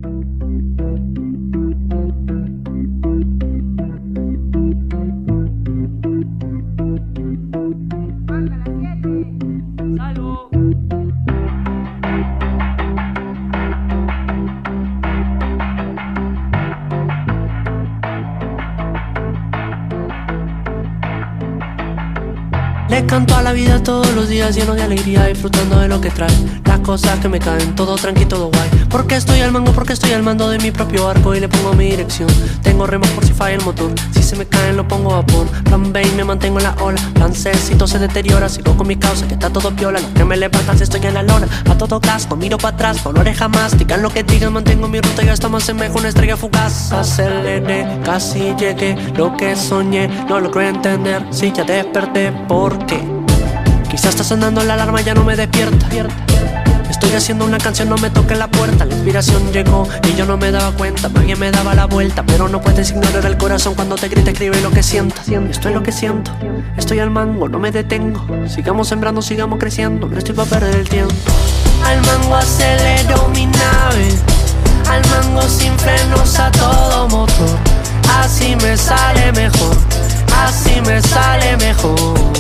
Le canto a la vida todos los días lleno de alegría, disfrutando de lo que trae. Las cosas que me caen, todo tranqui, todo guay. Porque estoy al mango, porque estoy al mando de mi propio arco y le pongo mi dirección. Tengo remos por si falla el motor, si se me caen lo pongo a vapor. Plan B y me mantengo en la ola, plan C si todo se deteriora. Sigo con mi causa que está todo piola, lo que me levantan si estoy en la lona. A todo casco, miro para atrás, no lo haré jamás. Digan lo que digan, mantengo mi ruta y hasta más semejo una estrella fugaz. Aceleré, casi llegué, lo que soñé no logro entender. Si ya desperté, ¿por qué? Quizás está sonando la alarma, ya no me despierta. Estoy haciendo una canción, no me toque la puerta. La inspiración llegó y yo no me daba cuenta. Alguien me daba la vuelta, pero no puedes ignorar el corazón cuando te grita, escribe lo que sientas. Esto es lo que siento, estoy al mango, no me detengo. Sigamos sembrando, sigamos creciendo, no estoy para perder el tiempo. Al mango acelero mi nave, al mango sin frenos a todo motor. Así me sale mejor, así me sale mejor.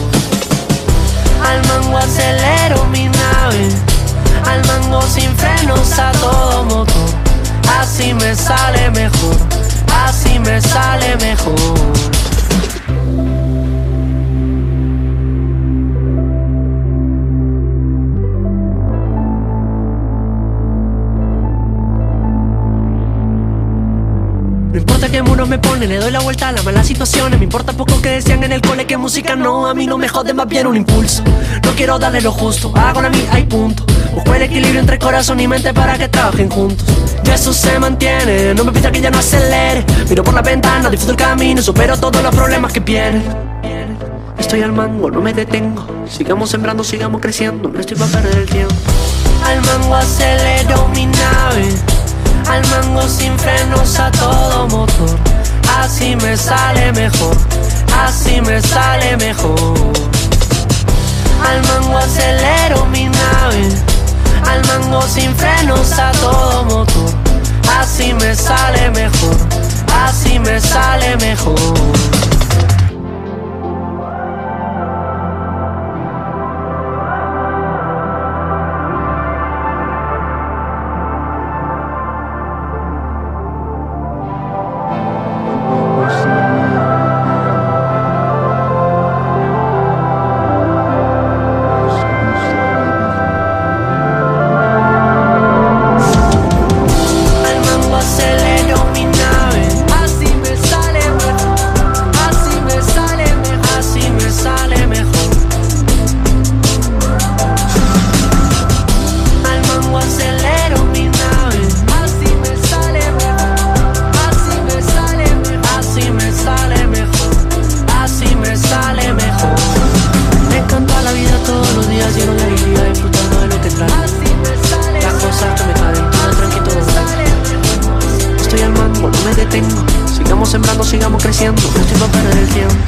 Al mango acelero mi nave, al mango sin frenos a todo motor. Así me sale mejor, así me sale mejor. No importa qué muro me pone, le doy la vuelta a las malas situaciones. Me importa poco que decían en el cole que música no. A mí no me jode, más bien un impulso. No quiero darle lo justo, hago la mía y punto. Busco el equilibrio entre corazón y mente para que trabajen juntos. Y eso se mantiene, no me pida que ya no acelere. Miro por la ventana, disfruto el camino, supero todos los problemas que vienen. Estoy al mango, no me detengo. Sigamos sembrando, sigamos creciendo, no estoy para perder el tiempo. Al mango acelero mi nave, al mango sin frenos a todo motor. Así me sale mejor, así me sale mejor. Al mango acelero mi nave, al mango sin frenos a todo motor. Así me sale mejor, así me sale mejor. Sigamos sembrando, sigamos creciendo, no estoy para perder el tiempo.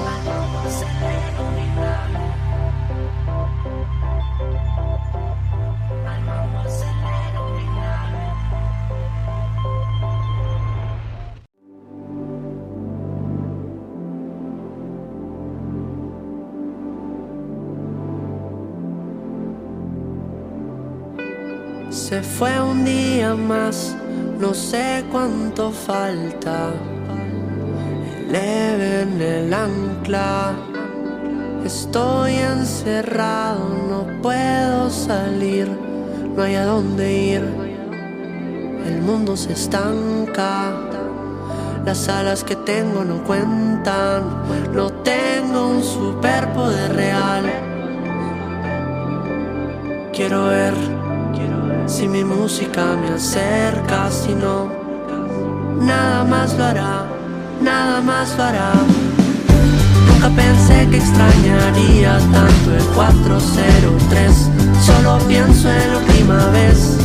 Se fue un día más, no sé cuánto falta. Eleven el ancla. Estoy encerrado, no puedo salir, no hay a dónde ir. El mundo se estanca, las alas que tengo no cuentan. No tengo un superpoder real. Quiero ver si mi música me acerca, si no, nada más lo hará, nada más lo hará. Nunca pensé que extrañaría tanto el 403. Solo pienso en la última vez.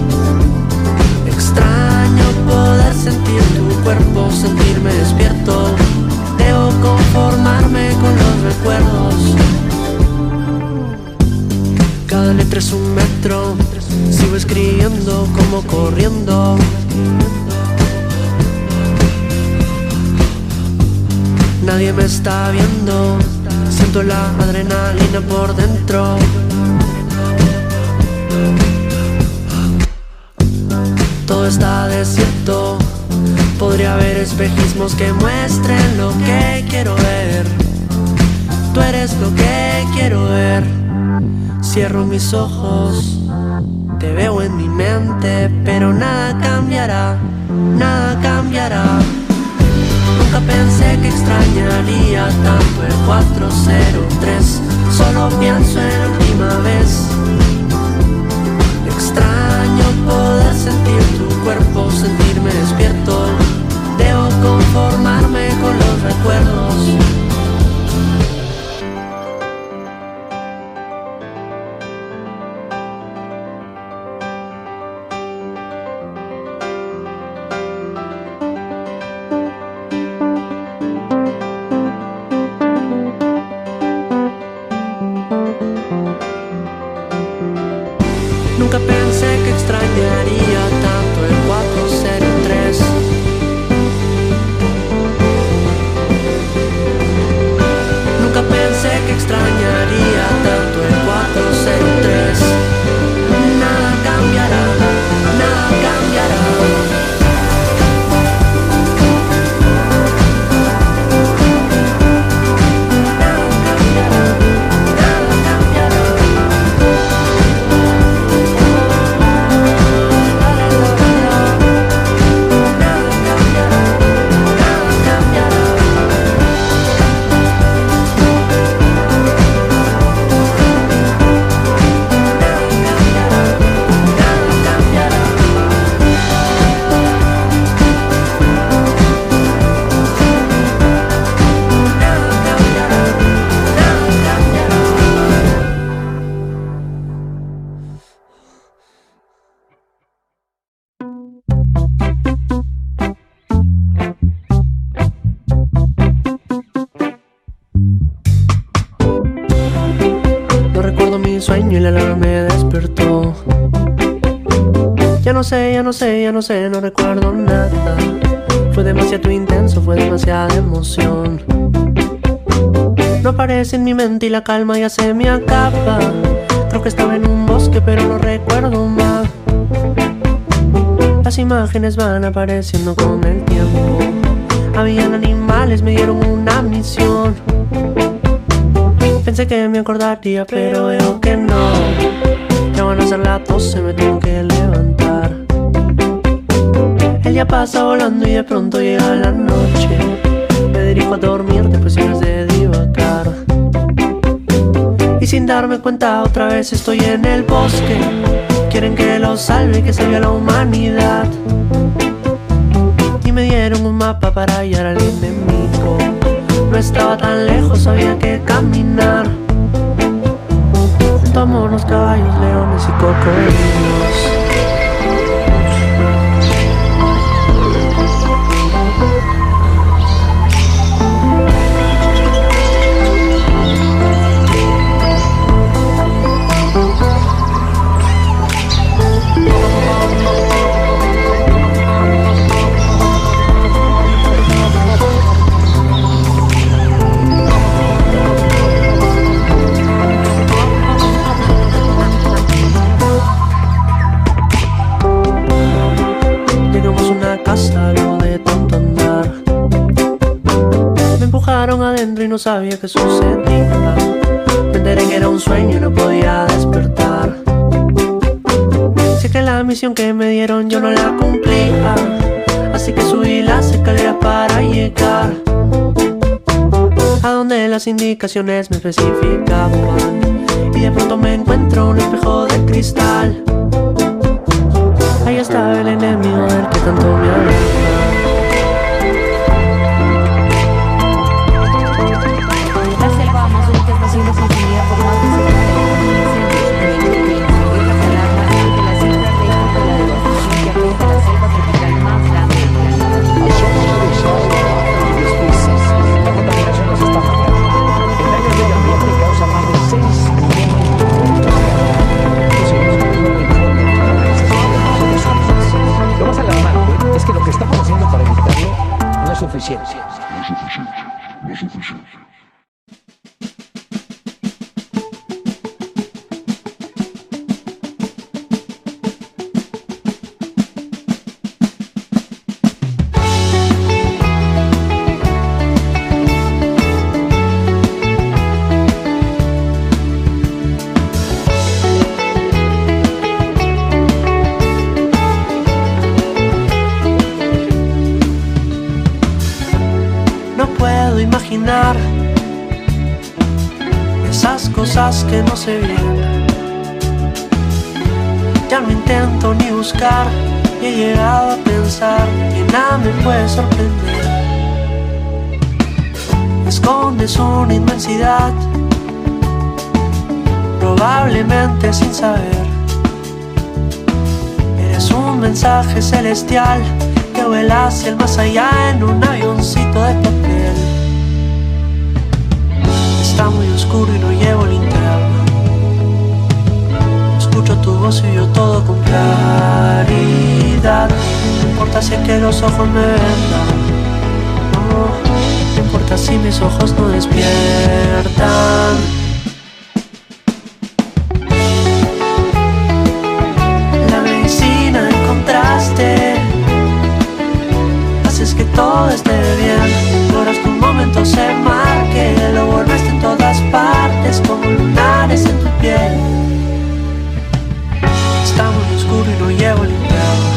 Extraño poder sentir tu cuerpo, sentirme despierto. Debo conformarme con los recuerdos. Cada letra es un metro. Sigo escribiendo como corriendo. Nadie me está viendo, siento la adrenalina por dentro. Todo está desierto, podría haber espejismos que muestren lo que quiero ver. Tú eres lo que quiero ver. Cierro mis ojos, te veo en mi mente, pero nada cambiará, nada cambiará. Nunca pensé que extrañaría tanto el 403. Solo pienso en la última vez. Extraño poder sentir tu cuerpo, sentirme despierto. Debo conformarme con los recuerdos. Nunca pensé que extrañaría tanto el 403. Nunca pensé que extrañaría tanto el 403. Nada cambiará, nada cambiará. Sueño y la alarma me despertó. Ya no sé, no recuerdo nada. Fue demasiado intenso, fue demasiada emoción. No aparece en mi mente y la calma ya se me acaba. Creo que estaba en un bosque pero no recuerdo más. Las imágenes van apareciendo con el tiempo. Habían animales, me dieron una misión. Pensé que me acordaría, pero veo que no. Ya van a ser las 12, me tengo que levantar. El día pasa volando y de pronto llega la noche. Me dirijo a dormir después de divagar. Y sin darme cuenta otra vez estoy en el bosque. Quieren que lo salve, que salve a la humanidad. Y me dieron un mapa para hallar al enemigo. No estaba tan lejos, había que caminar. Junto a monos, caballos, leones y cocodrilos. Adentro y no sabía qué sucedía. Me enteré que era un sueño y no podía despertar. Sé que la misión que me dieron yo no la cumplía, así que subí las escaleras para llegar a donde las indicaciones me especificaban. Y de pronto me encuentro un espejo de cristal. Ahí estaba el enemigo del que tanto me hablaba. suficiente. No suficiente. Imaginar esas cosas que no sé bien. Ya no intento ni buscar y he llegado a pensar que nada me puede sorprender. Escondes una inmensidad, probablemente sin saber. Eres un mensaje celestial que vuela hacia el más allá en un avioncito de papel. Está muy oscuro y no llevo linterna. Escucho tu voz y veo todo con claridad. No importa si es que los ojos me vendan. No importa si mis ojos no despiertan. La medicina del contraste haces que todo esté bien. Logras que un momento se marque, lo vuelves en todas partes como lunares en tu piel. Está muy oscuro y no llevo linterna.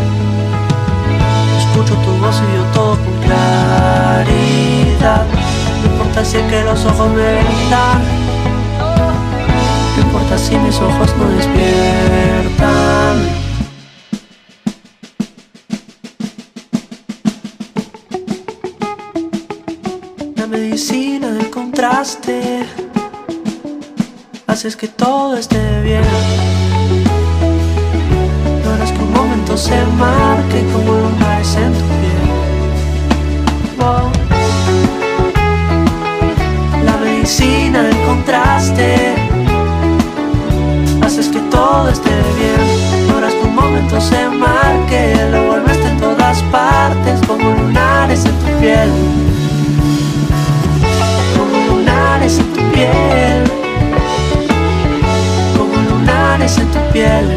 Escucho tu voz y veo todo con claridad. No importa si es que los ojos me vendan. No importa si mis ojos no despiertan. Medicina del contraste haces que todo esté bien. Logras que un momento se marque como lunares en tu piel. Wow. La medicina del contraste haces que todo esté bien. Logras que un momento se marque, lo vuelves en todas partes como lunares en tu piel. En tu piel, como lunares en tu piel,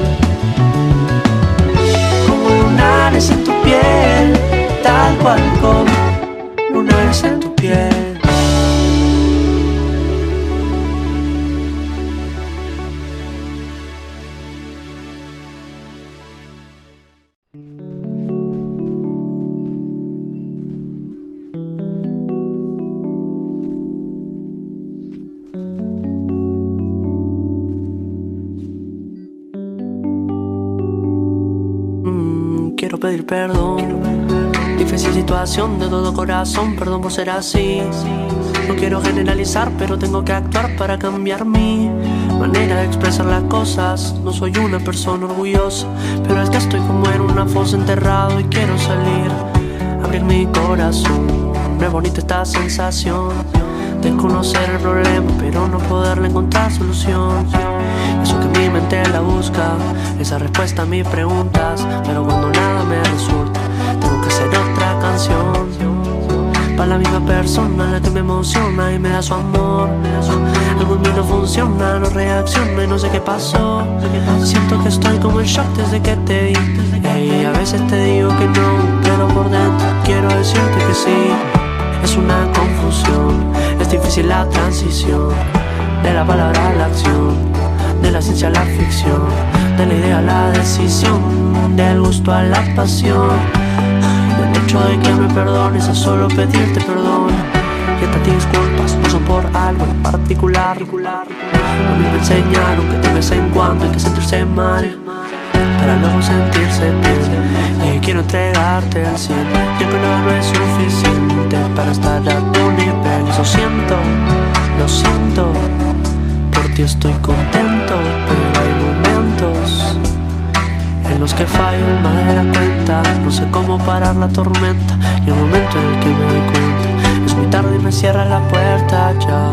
como lunares en tu piel, tal cual como lunares en tu piel. Quiero pedir perdón. Difícil situación de todo corazón, perdón por ser así. No quiero generalizar, pero tengo que actuar para cambiar mi manera de expresar las cosas. No soy una persona orgullosa, pero es que estoy como en una fosa enterrado y quiero salir, abrir mi corazón. No es bonita esta sensación de conocer el problema, pero no poderle encontrar solución. Eso que mi mente la busca, esa respuesta a mis preguntas, pero cuando nada me resulta, tengo que hacer otra canción para la misma persona, la que me emociona y me da su amor. Algo en mí no funciona, no reacciona y no sé qué pasó. Siento que estoy como en shock desde que te vi. Y a veces te digo que no, pero por dentro quiero decirte que sí. Es una confusión, es difícil la transición de la palabra a la acción, de la ciencia a la ficción, de la idea a la decisión, del gusto a la pasión. El hecho de que me perdones es solo pedirte perdón. Que te disculpas no son por algo en particular. A mí me enseñaron que de vez en cuando hay que sentirse mal para luego sentirse bien. Y quiero entregarte al 100, ya que no es suficiente para estar a tu nivel. Eso siento, lo siento, por ti estoy contento, pero hay momentos en los que fallo más de la cuenta. No sé cómo parar la tormenta, y el momento en el que me doy cuenta es muy tarde y me cierra la puerta ya.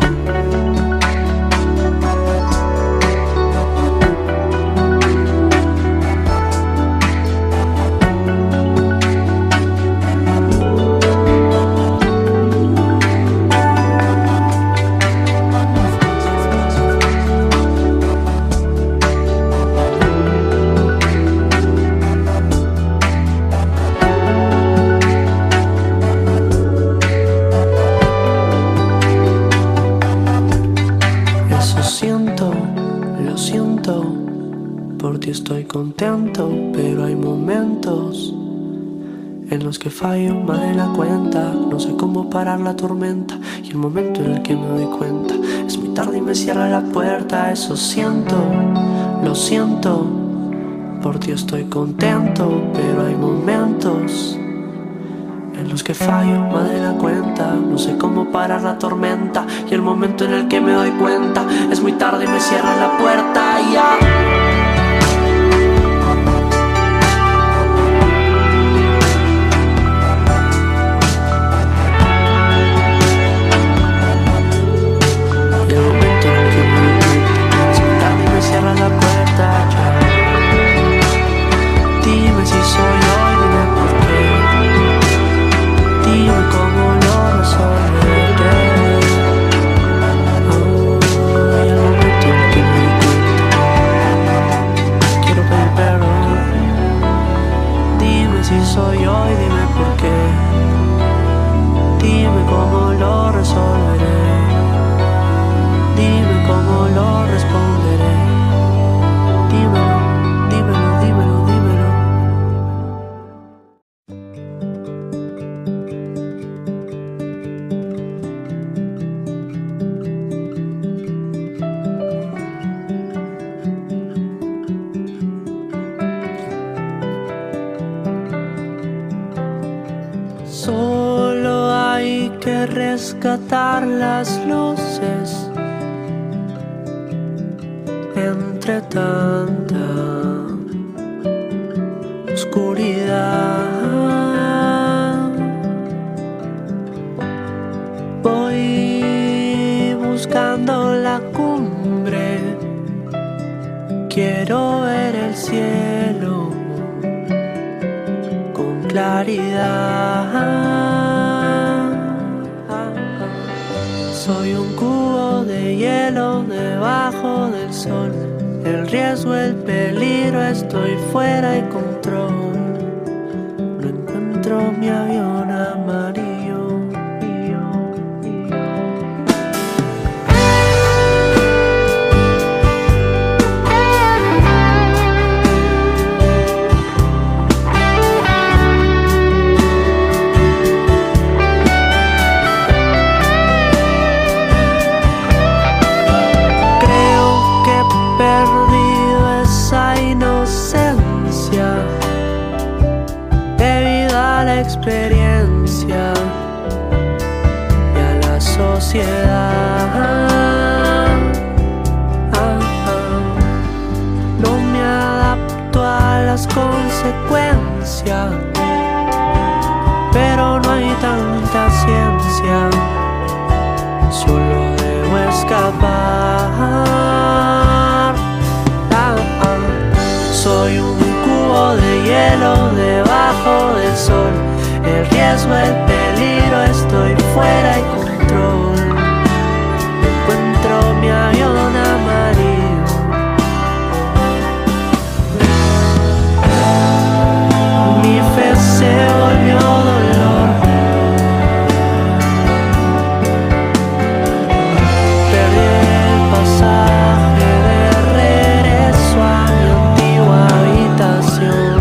contento, pero hay momentos en los que fallo más de la cuenta. No sé cómo parar la tormenta y el momento en el que me doy cuenta es muy tarde y me cierra la puerta. Eso siento, lo siento, por ti estoy contento, pero hay momentos en los que fallo más de la cuenta. No sé cómo parar la tormenta y el momento en el que me doy cuenta es muy tarde y me cierra la puerta. Ya. Cierra la puerta ya. Dime si soy yo, dime por qué. Dime cómo lo resolveré. Y el momento en que me di cuenta, quiero pedir perdón. Dime si soy yo y dime por qué. Dime cómo lo resolveré. Dime cómo lo responderé. Dímelo, dímelo, dímelo, dímelo. Solo hay que rescatar las luces entre tanta oscuridad. Voy buscando la cumbre, quiero ver el cielo con claridad. Soy un cubo de hielo debajo del sol. El riesgo, el peligro, estoy fuera de control. No encuentro mi avión amarillo. Experiencia y a la sociedad. No me adapto a las consecuencias, pero no hay tanta ciencia. Solo debo escapar. Soy un cubo de hielo debajo del sol. El riesgo, el peligro, estoy fuera de control. Encuentro mi avión amarillo. Mi fe se volvió dolor. Perdí el pasaje de regreso a mi antigua habitación.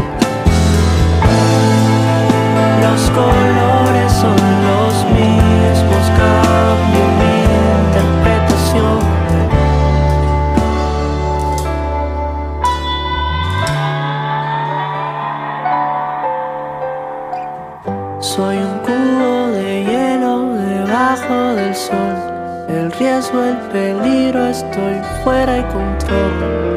Los colores son los mismos, cambio mi interpretación. Soy un cubo de hielo debajo del sol. El riesgo, el peligro, estoy fuera de control.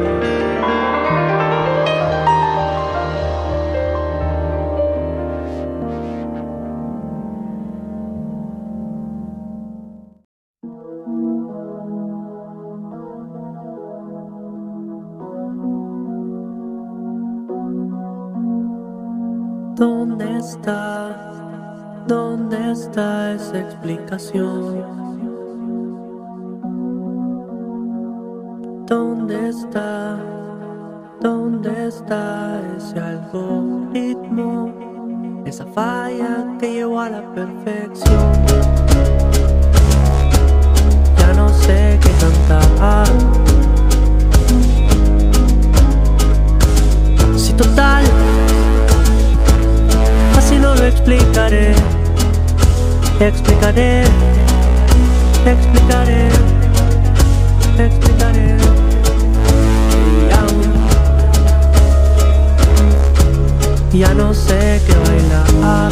¿Dónde está esa explicación? ¿Dónde está ese algoritmo? Esa falla que llevó a la perfección. Ya no sé qué cantar. total, así no lo explicaré. Explicaré, explicaré, explicaré. Ya no sé qué bailar.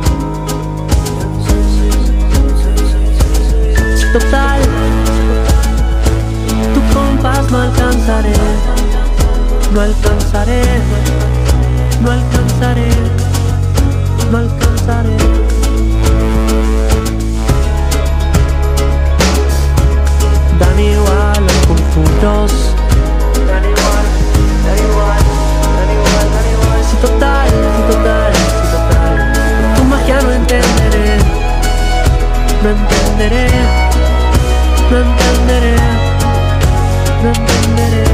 Total, tu compás no alcanzaré. No alcanzaré, no alcanzaré, no alcanzaré. Dan igual los conjuros. Dan igual, dan igual, dan igual, dan igual. Si total, si total, si total, tu magia no entenderé. No entenderé, no entenderé, no entenderé.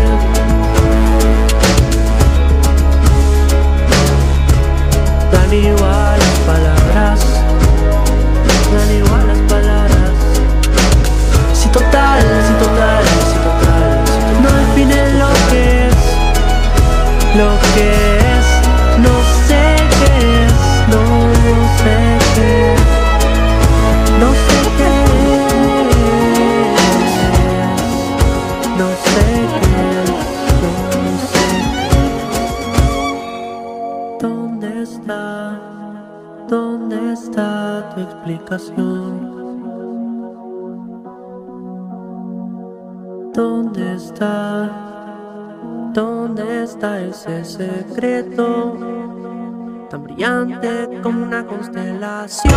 Dan igual las palabras, dan igual las palabras. Si total, si total, si total, no define lo que es, lo que es, no sé qué es, no sé qué es, no sé qué es, no sé qué es, no sé. ¿Dónde está tu explicación? ¿Dónde está ese secreto tan brillante como una constelación?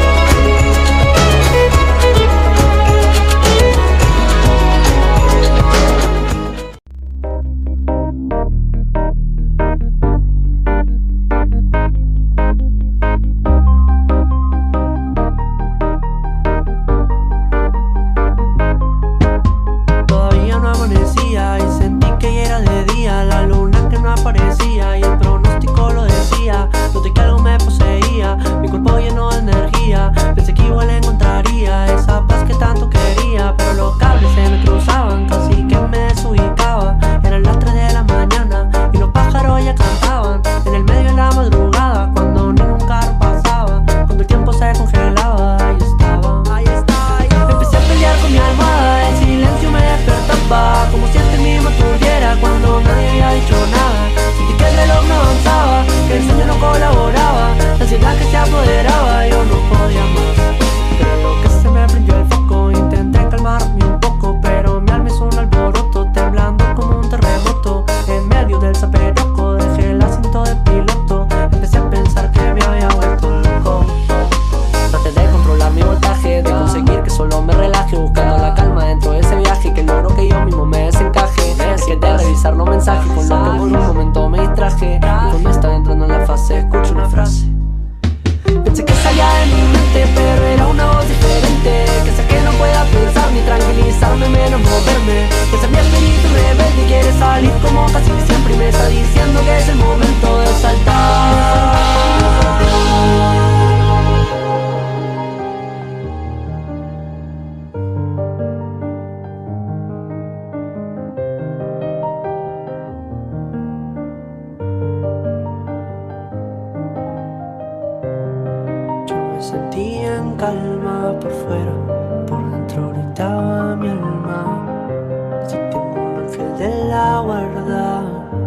Sentía en calma por fuera, por dentro gritaba mi alma. Si tengo un ángel de la guarda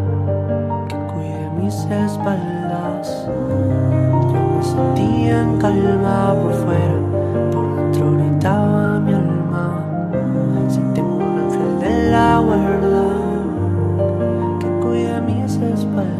que cuide mis espaldas. Yo me sentía en calma por fuera, por dentro gritaba mi alma. Si tengo un ángel de la guarda que cuide mis espaldas.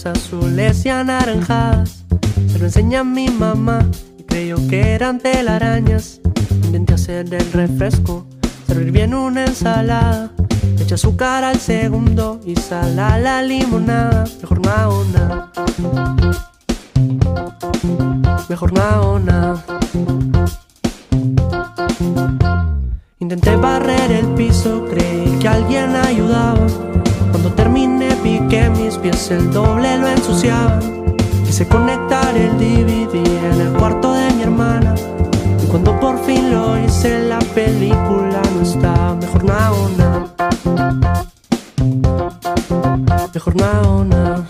flores azules y anaranjadas. Se lo enseña a mi mamá y creyó que eran telarañas. Intenté hacer el refresco, servir bien una ensalada. Echa azúcar al segundo y sal a la limonada. Mejor nada o nada. Mejor nada o nada. Intenté barrer el piso, creí que alguien ayudaba. Cuando terminé piqué mis pies, el doble lo ensuciaban. Quise conectar el DVD en el cuarto de mi hermana, y cuando por fin lo hice la película no estaba. Mejor nada o nada. Mejor nada o nada.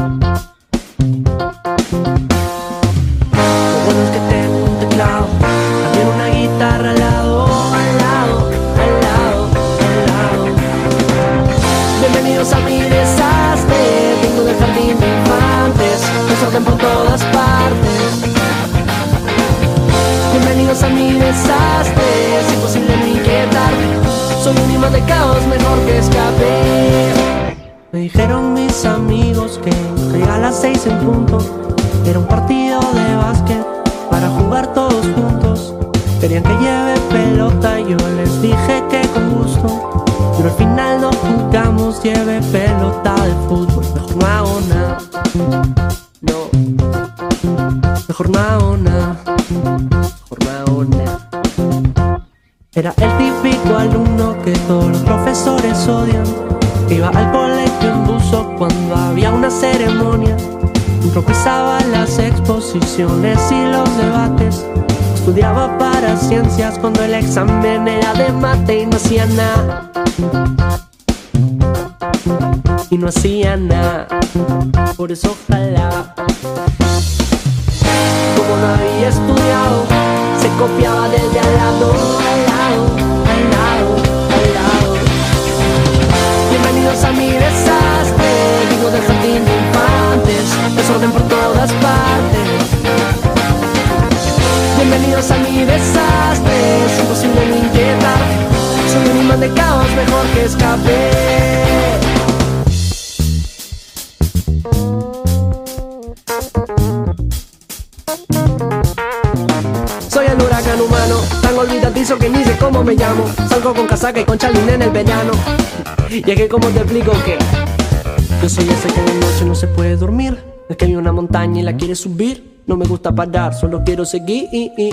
Lo bueno es que tengo un teclado, también una guitarra al lado, al lado, al lado, al lado. Bienvenidos a mi desastre, vengo del jardín de infantes, desorden por todas partes. Bienvenidos a mi desastre, es imposible no inquietarme, soy un imán de caos, mejor que escape. Me dijeron mis amigos que caiga a las 6 en punto. Era un partido de básquet para jugar todos juntos. Querían que lleve pelota y yo les dije que con gusto. Pero al final no jugamos, lleve pelota de fútbol. Mejor nada o nada. No. Mejor nada o nada. Mejor nada o nada. Era el típico alumno que todos los profesores odian. Iba al colegio en buzo cuando había una ceremonia. Improvisaba las exposiciones y los debates. Estudiaba para ciencias cuando el examen era de mate y no hacía nada. Y no hacía nada. Por eso ojalá. Como no había estudiado, se copiaba del de al lado, al lado, al lado, al lado. Bienvenidos a mi desastre, digo del jardín de infantes, desorden por todas partes. Bienvenidos a mi desastre, es imposible no inquietar, soy un imán de caos, mejor que escape. Soy el huracán humano, tan olvidadizo que ni sé cómo me llamo. Salgo con casaca y con chalín en el verano. Y es que como te explico que yo soy ese que en la noche no se puede dormir, el que ve una montaña y la quiere subir. No me gusta parar, solo quiero seguir.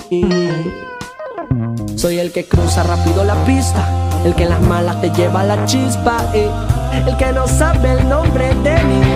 Soy el que cruza rápido la pista, el que en las malas te lleva la chispa, el que no sabe el nombre de mi